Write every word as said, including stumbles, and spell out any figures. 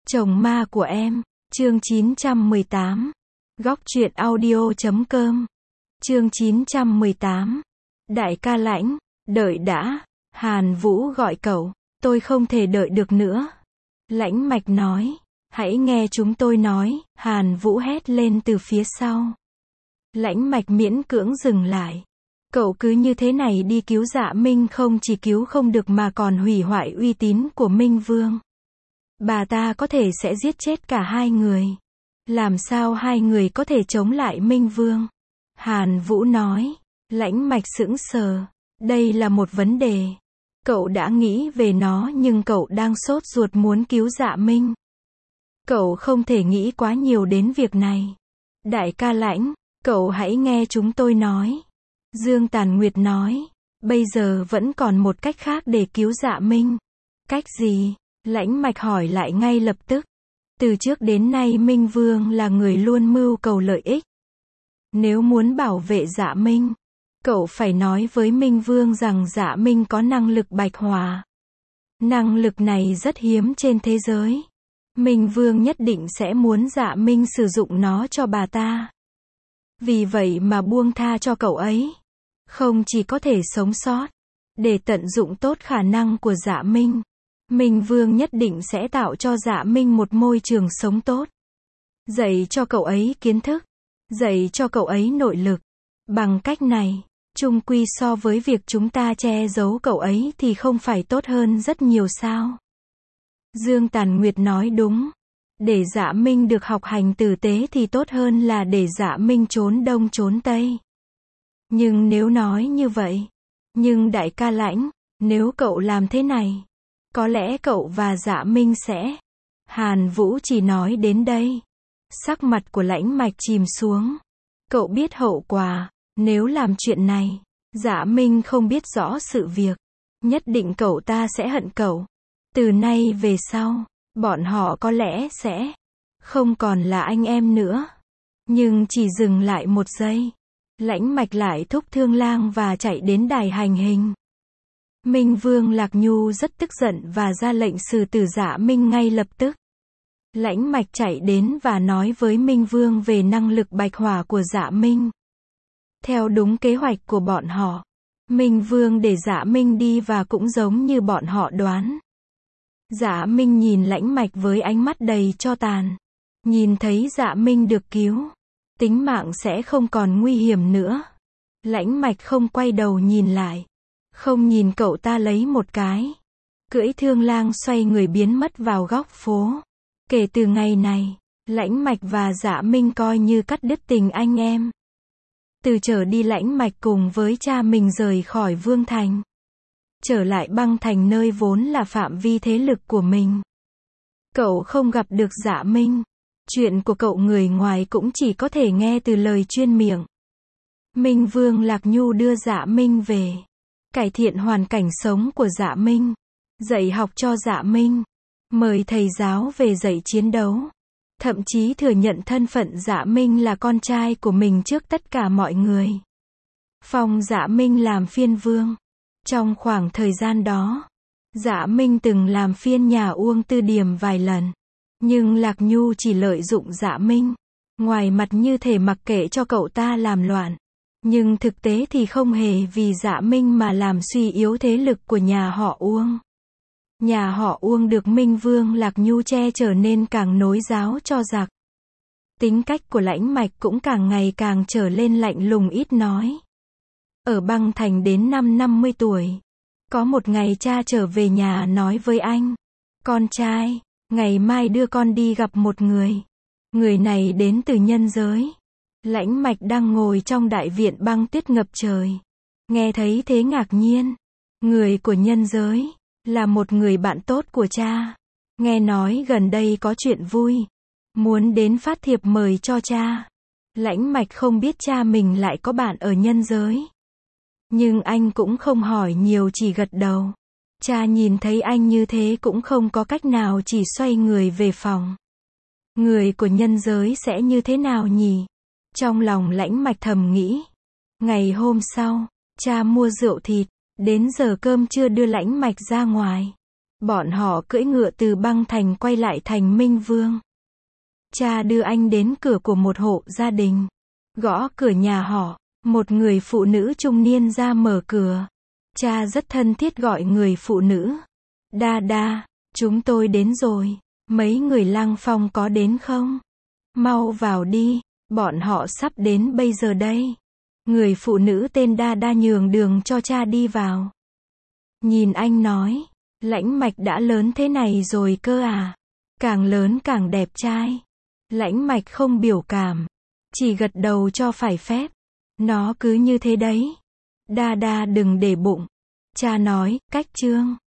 Chồng ma của em, chương chín trăm mười tám. Góc truyện audio chấm com. Chương chín trăm mười tám. Đại ca Lãnh, đợi đã, Hàn Vũ gọi cậu, tôi không thể đợi được nữa. Lãnh Mạch nói, hãy nghe chúng tôi nói, Hàn Vũ hét lên từ phía sau. Lãnh Mạch miễn cưỡng dừng lại. Cậu cứ như thế này đi cứu Dạ Minh không chỉ cứu không được mà còn hủy hoại uy tín của Minh Vương. Bà ta có thể sẽ giết chết cả hai người. Làm sao hai người có thể chống lại Minh Vương? Hàn Vũ nói. Lãnh Mạch sững sờ. Đây là một vấn đề. Cậu đã nghĩ về nó nhưng cậu đang sốt ruột muốn cứu Dạ Minh. Cậu không thể nghĩ quá nhiều đến việc này. Đại ca Lãnh, cậu hãy nghe chúng tôi nói. Dương Tàn Nguyệt nói. Bây giờ vẫn còn một cách khác để cứu Dạ Minh. Cách gì? Lãnh Mạch hỏi lại ngay lập tức. Từ trước đến nay Minh Vương là người luôn mưu cầu lợi ích. Nếu muốn bảo vệ Dạ Minh, cậu phải nói với Minh Vương rằng Dạ Minh có năng lực bạch hỏa. Năng lực này rất hiếm trên thế giới. Minh Vương nhất định sẽ muốn Dạ Minh sử dụng nó cho bà ta. Vì vậy mà buông tha cho cậu ấy. Không chỉ có thể sống sót, để tận dụng tốt khả năng của Dạ Minh. Minh Vương nhất định sẽ tạo cho Dạ Minh một môi trường sống tốt. Dạy cho cậu ấy kiến thức. Dạy cho cậu ấy nội lực. Bằng cách này, chung quy so với việc chúng ta che giấu cậu ấy thì không phải tốt hơn rất nhiều sao? Dương Tàn Nguyệt nói đúng. Để Dạ Minh được học hành tử tế thì tốt hơn là để Dạ Minh trốn đông trốn tây. Nhưng nếu nói như vậy, nhưng đại ca Lãnh, nếu cậu làm thế này, có lẽ cậu và Dạ Minh sẽ... Hàn Vũ chỉ nói đến đây. Sắc mặt của Lãnh Mạch chìm xuống. Cậu biết hậu quả, nếu làm chuyện này, Dạ Minh không biết rõ sự việc. Nhất định cậu ta sẽ hận cậu. Từ nay về sau, bọn họ có lẽ sẽ không còn là anh em nữa. Nhưng chỉ dừng lại một giây. Lãnh Mạch lại thúc Thương Lang và chạy đến đài hành hình. Minh Vương Lạc Nhu rất tức giận và ra lệnh xử tử Dạ Minh ngay lập tức. Lãnh Mạch chạy đến và nói với Minh Vương về năng lực bạch hỏa của Dạ Minh. Theo đúng kế hoạch của bọn họ, Minh Vương để Dạ Minh đi và cũng giống như bọn họ đoán. Dạ Minh nhìn Lãnh Mạch với ánh mắt đầy cho tàn. Nhìn thấy Dạ Minh được cứu, tính mạng sẽ không còn nguy hiểm nữa. Lãnh Mạch không quay đầu nhìn lại. Không nhìn cậu ta lấy một cái. Cưỡi Thương Lang xoay người biến mất vào góc phố. Kể từ ngày này, Lãnh Mạch và Dạ Minh coi như cắt đứt tình anh em. Từ trở đi Lãnh Mạch cùng với cha mình rời khỏi Vương Thành. Trở lại Băng Thành nơi vốn là phạm vi thế lực của mình. Cậu không gặp được Dạ Minh. Chuyện của cậu người ngoài cũng chỉ có thể nghe từ lời chuyên miệng. Minh Vương Lạc Nhu đưa Dạ Minh về. Cải thiện hoàn cảnh sống của Dạ Minh. Dạy học cho Dạ Minh. Mời thầy giáo về dạy chiến đấu. Thậm chí thừa nhận thân phận Dạ Minh là con trai của mình trước tất cả mọi người. Phong Dạ Minh làm phiên vương. Trong khoảng thời gian đó, Dạ Minh từng làm phiên nhà Uông Tư Điềm vài lần. Nhưng Lạc Nhu chỉ lợi dụng Dạ Minh. Ngoài mặt như thể mặc kệ cho cậu ta làm loạn. Nhưng thực tế thì không hề vì Dạ Minh mà làm suy yếu thế lực của nhà họ Uông. Nhà họ Uông được Minh Vương Lạc Nhu che chở nên càng nối giáo cho giặc. Tính cách của Lãnh Mạch cũng càng ngày càng trở lên lạnh lùng ít nói. Ở Băng Thành đến năm năm mươi tuổi. Có một ngày cha trở về nhà nói với anh. Con trai, ngày mai đưa con đi gặp một người. Người này đến từ nhân giới. Lãnh Mạch đang ngồi trong đại viện băng tuyết ngập trời. Nghe thấy thế ngạc nhiên. Người của nhân giới. Là một người bạn tốt của cha. Nghe nói gần đây có chuyện vui. Muốn đến phát thiệp mời cho cha. Lãnh Mạch không biết cha mình lại có bạn ở nhân giới. Nhưng anh cũng không hỏi nhiều chỉ gật đầu. Cha nhìn thấy anh như thế cũng không có cách nào chỉ xoay người về phòng. Người của nhân giới sẽ như thế nào nhỉ? Trong lòng Lãnh Mạch thầm nghĩ. Ngày hôm sau, cha mua rượu thịt. Đến giờ cơm trưa đưa Lãnh Mạch ra ngoài. Bọn họ cưỡi ngựa từ Băng Thành quay lại thành Minh Vương. Cha đưa anh đến cửa của một hộ gia đình. Gõ cửa nhà họ. Một người phụ nữ trung niên ra mở cửa. Cha rất thân thiết gọi người phụ nữ. Đa đa, chúng tôi đến rồi. Mấy người Lăng Phong có đến không? Mau vào đi, bọn họ sắp đến bây giờ đây. Người phụ nữ tên Đa Đa nhường đường cho cha đi vào. Nhìn anh nói, Lãnh Mạch đã lớn thế này rồi cơ à? Càng lớn càng đẹp trai. Lãnh Mạch không biểu cảm, chỉ gật đầu cho phải phép. Nó cứ như thế đấy. Đa Đa đừng để bụng. Cha nói, cách Trương